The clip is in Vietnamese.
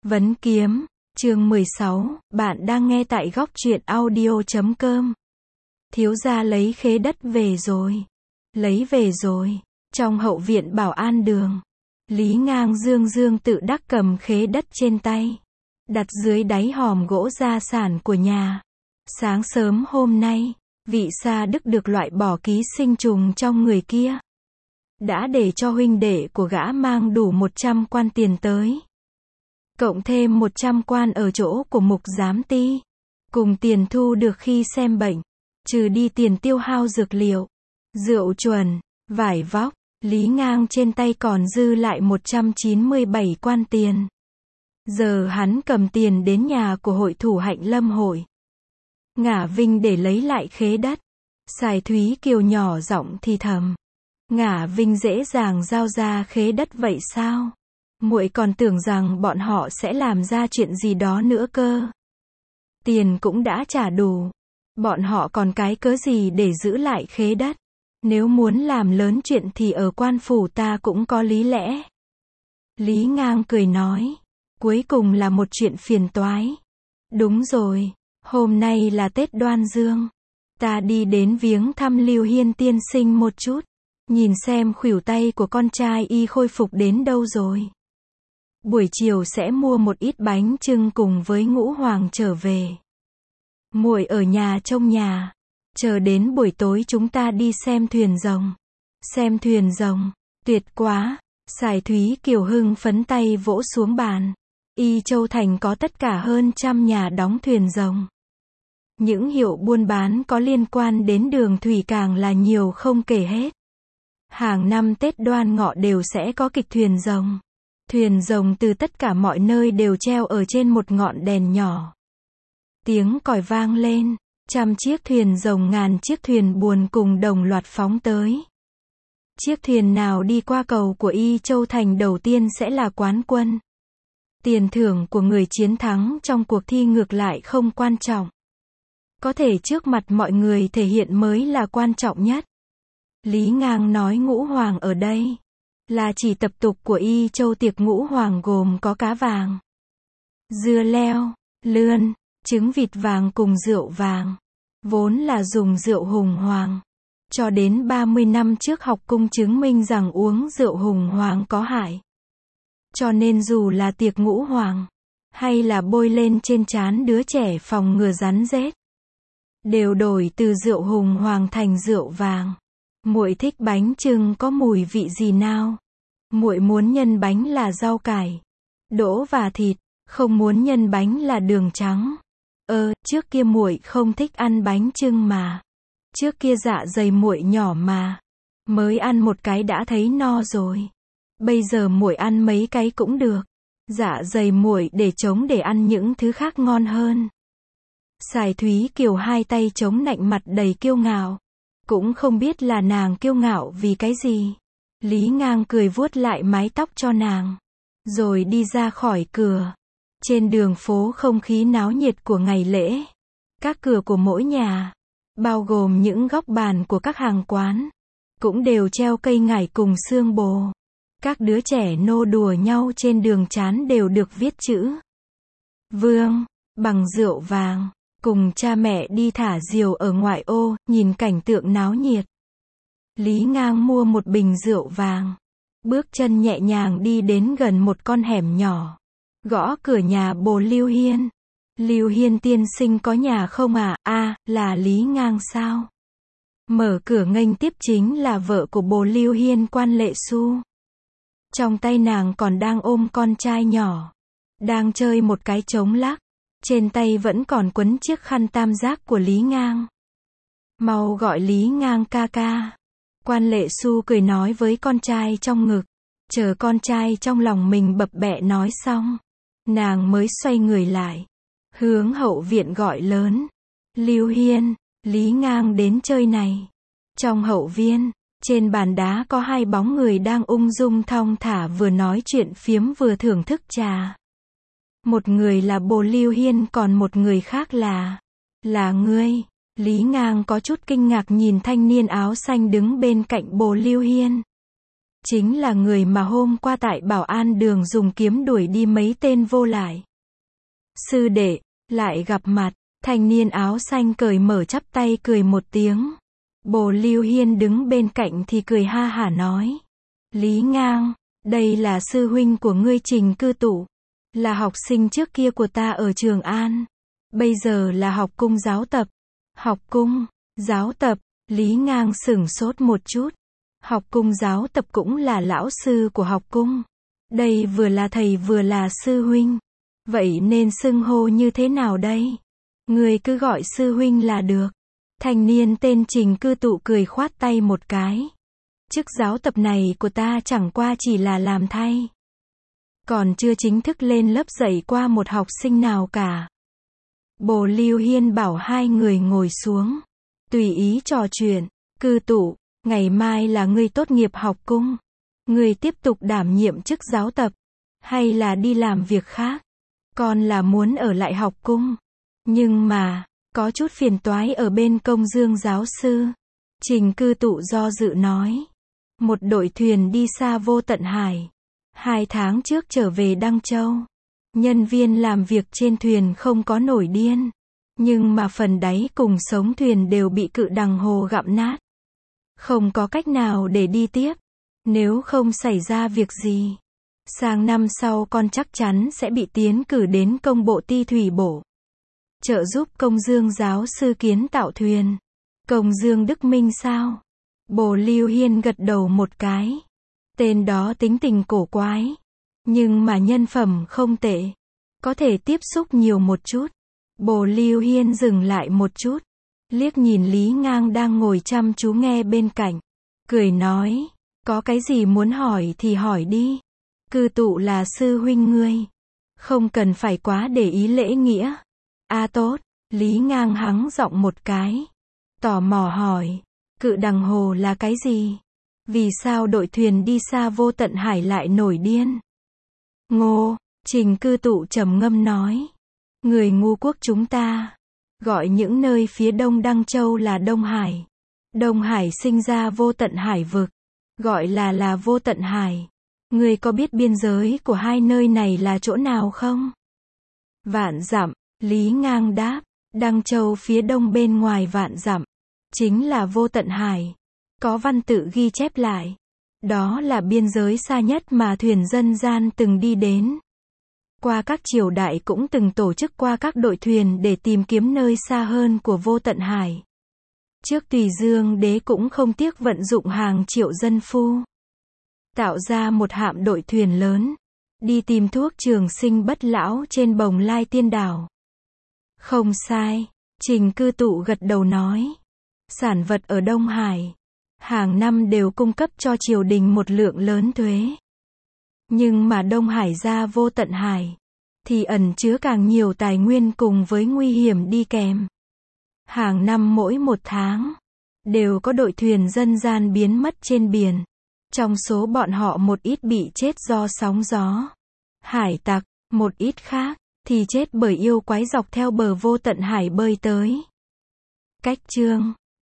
Vấn kiếm, chương 16, bạn đang nghe tại góc truyện audio.com. Thiếu gia lấy khế đất về rồi. Lấy về rồi. Trong hậu viện Bảo An Đường, Lý Ngang dương tự đắc cầm khế đất trên tay, đặt dưới đáy hòm gỗ gia sản của nhà. Sáng sớm hôm nay, vị Sa Đức được loại bỏ ký sinh trùng trong người kia. Đã để cho huynh đệ của gã mang đủ 100 quan tiền tới. Cộng thêm 100 quan ở chỗ của mục giám ty. Cùng tiền thu được khi xem bệnh. Trừ đi tiền tiêu hao dược liệu, rượu chuẩn, vải vóc, Lý Ngang trên tay còn dư lại 197 quan tiền. Giờ hắn cầm tiền đến nhà của hội thủ Hạnh Lâm hội Ngả Vinh để lấy lại khế đất. Sài Thúy Kiều nhỏ giọng thì thầm. Ngả Vinh dễ dàng giao ra khế đất vậy sao? Muội còn tưởng rằng bọn họ sẽ làm ra chuyện gì đó nữa cơ. Tiền cũng đã trả đủ. Bọn họ còn cái cớ gì để giữ lại khế đất? Nếu muốn làm lớn chuyện thì ở quan phủ ta cũng có lý lẽ. Lý Ngang cười nói. Cuối cùng là một chuyện phiền toái. Đúng rồi, hôm nay là Tết Đoan Dương. Ta đi đến viếng thăm Lưu Hiên tiên sinh một chút. Nhìn xem khuỷu tay của con trai y khôi phục đến đâu rồi. Buổi chiều sẽ mua một ít bánh chưng cùng với Ngũ Hoàng trở về. Muội ở nhà trông nhà. Chờ đến buổi tối chúng ta đi xem thuyền rồng. Xem thuyền rồng, tuyệt quá. Sài Thúy Kiều hưng phấn tay vỗ xuống bàn. Y Châu Thành có tất cả hơn 100 nhà đóng thuyền rồng. Những hiệu buôn bán có liên quan đến đường thủy càng là nhiều không kể hết. Hàng năm Tết Đoan Ngọ đều sẽ có kịch thuyền rồng. Thuyền rồng từ tất cả mọi nơi đều treo ở trên một ngọn đèn nhỏ. Tiếng còi vang lên, 100 chiếc thuyền rồng, ngàn chiếc thuyền buồn cùng đồng loạt phóng tới. Chiếc thuyền nào đi qua cầu của Y Châu Thành đầu tiên sẽ là quán quân. Tiền thưởng của người chiến thắng trong cuộc thi ngược lại không quan trọng. Có thể trước mặt mọi người thể hiện mới là quan trọng nhất. Lý Ngang nói Ngũ Hoàng ở đây là chỉ tập tục của Y Châu. Tiệc Ngũ Hoàng gồm có cá vàng, dưa leo, lươn, trứng vịt vàng cùng rượu vàng. Vốn là dùng rượu Hùng Hoàng. Cho đến 30 năm trước học cung chứng minh rằng uống rượu Hùng Hoàng có hại. Cho nên dù là tiệc Ngũ Hoàng, hay là bôi lên trên trán đứa trẻ phòng ngừa rắn rết, đều đổi từ rượu Hùng Hoàng thành rượu vàng. Muội thích bánh chưng có mùi vị gì nào? Muội muốn nhân bánh là rau cải, đỗ và thịt, không muốn nhân bánh là đường trắng. Trước kia muội không thích ăn bánh chưng mà. Trước kia dạ dày muội nhỏ mà, mới ăn một cái đã thấy no rồi. Bây giờ muội ăn mấy cái cũng được. Dạ dày muội để trống để ăn những thứ khác ngon hơn. Sài Thúy Kiều hai tay chống nạnh, mặt đầy kiêu ngạo. Cũng không biết là nàng kiêu ngạo vì cái gì. Lý Ngang cười vuốt lại mái tóc cho nàng, rồi đi ra khỏi cửa. Trên đường phố không khí náo nhiệt của ngày lễ. Các cửa của mỗi nhà, bao gồm những góc bàn của các hàng quán, cũng đều treo cây ngải cùng xương bồ. Các đứa trẻ nô đùa nhau trên đường trán đều được viết chữ Vương, bằng rượu vàng. Cùng cha mẹ đi thả diều ở ngoại ô, nhìn cảnh tượng náo nhiệt. Lý Ngang mua một bình rượu vàng. Bước chân nhẹ nhàng đi đến gần một con hẻm nhỏ. Gõ cửa nhà bồ Lưu Hiên. Lưu Hiên tiên sinh có nhà không à? Là Lý Ngang sao? Mở cửa nghênh tiếp chính là vợ của bồ Lưu Hiên, Quan Lệ Xu. Trong tay nàng còn đang ôm con trai nhỏ, đang chơi một cái trống lắc. Trên tay vẫn còn quấn chiếc khăn tam giác của Lý Ngang. Mau gọi Lý Ngang ca ca. Quan Lệ Xu cười nói với con trai trong ngực. Chờ con trai trong lòng mình bập bẹ nói xong, nàng mới xoay người lại, hướng hậu viện gọi lớn. Lưu Hiên, Lý Ngang đến chơi này. Trong hậu viên, trên bàn đá có hai bóng người đang ung dung thong thả, vừa nói chuyện phiếm vừa thưởng thức trà. Một người là bồ Lưu Hiên, còn một người khác là ngươi. Lý Ngang có chút kinh ngạc nhìn thanh niên áo xanh đứng bên cạnh bồ Lưu Hiên. Chính là người mà hôm qua tại Bảo An đường dùng kiếm đuổi đi mấy tên vô lại. Sư đệ, lại gặp mặt, thanh niên áo xanh cởi mở chắp tay cười một tiếng. Bồ Lưu Hiên đứng bên cạnh thì cười ha hả nói. Lý Ngang, đây là sư huynh của ngươi Trình Cư Tụ. Là học sinh trước kia của ta ở Trường An. Bây giờ là học cung giáo tập. Học cung, giáo tập, Lý Ngang sửng sốt một chút. Học cung giáo tập cũng là lão sư của học cung. Đây vừa là thầy vừa là sư huynh. Vậy nên xưng hô như thế nào đây? Người cứ gọi sư huynh là được. Thanh niên tên Trình Cư Tụ cười khoát tay một cái. Chức giáo tập này của ta chẳng qua chỉ là làm thay. Còn chưa chính thức lên lớp dạy qua một học sinh nào cả. Bồ Lưu Hiên bảo hai người ngồi xuống. Tùy ý trò chuyện. Cư Tụ, ngày mai là ngươi tốt nghiệp học cung. Ngươi tiếp tục đảm nhiệm chức giáo tập. Hay là đi làm việc khác? Con là muốn ở lại học cung. Nhưng mà, có chút phiền toái ở bên Công Dương giáo sư. Trình Cư Tụ do dự nói. Một đội thuyền đi xa vô tận hải. 2 tháng trước trở về Đăng Châu. Nhân viên làm việc trên thuyền không có nổi điên. Nhưng mà phần đáy cùng sống thuyền đều bị cự đằng hồ gặm nát. Không có cách nào để đi tiếp. Nếu không xảy ra việc gì. Sang năm sau con chắc chắn sẽ bị tiến cử đến công bộ ti thủy bổ. Trợ giúp Công Dương giáo sư kiến tạo thuyền. Công Dương Đức Minh sao? Bồ Lưu Hiên gật đầu một cái. Tên đó tính tình cổ quái. Nhưng mà nhân phẩm không tệ. Có thể tiếp xúc nhiều một chút. Bồ Lưu Hiên dừng lại một chút. Liếc nhìn Lý Ngang đang ngồi chăm chú nghe bên cạnh. Cười nói. Có cái gì muốn hỏi thì hỏi đi. Cư Tụ là sư huynh ngươi. Không cần phải quá để ý lễ nghĩa. Tốt. Lý Ngang hắng giọng một cái. Tò mò hỏi. Cự đằng hồ là cái gì? Vì sao đội thuyền đi xa vô tận hải lại nổi điên? Ngô, Trình Cư Tụ trầm ngâm nói. Người ngu quốc chúng ta gọi những nơi phía đông Đăng Châu là Đông Hải. Đông Hải sinh ra vô tận hải vực. Gọi là vô tận hải. Người có biết biên giới của hai nơi này là chỗ nào không? Vạn dặm, Lý Ngang đáp. Đăng Châu phía đông bên ngoài vạn dặm. Chính là vô tận hải. Có văn tự ghi chép lại. Đó là biên giới xa nhất mà thuyền dân gian từng đi đến. Qua các triều đại cũng từng tổ chức qua các đội thuyền để tìm kiếm nơi xa hơn của vô tận hải. Trước Tùy Dương đế cũng không tiếc vận dụng hàng triệu dân phu. Tạo ra một hạm đội thuyền lớn. Đi tìm thuốc trường sinh bất lão trên Bồng Lai Tiên Đảo. Không sai. Trình Cư Tụ gật đầu nói. Sản vật ở Đông Hải. Hàng năm đều cung cấp cho triều đình một lượng lớn thuế. Nhưng mà Đông Hải ra vô tận hải. Thì ẩn chứa càng nhiều tài nguyên cùng với nguy hiểm đi kèm. Hàng năm mỗi 1 tháng. Đều có đội thuyền dân gian biến mất trên biển. Trong số bọn họ một ít bị chết do sóng gió. Hải tặc, một ít khác. Thì chết bởi yêu quái dọc theo bờ vô tận hải bơi tới. Cách chương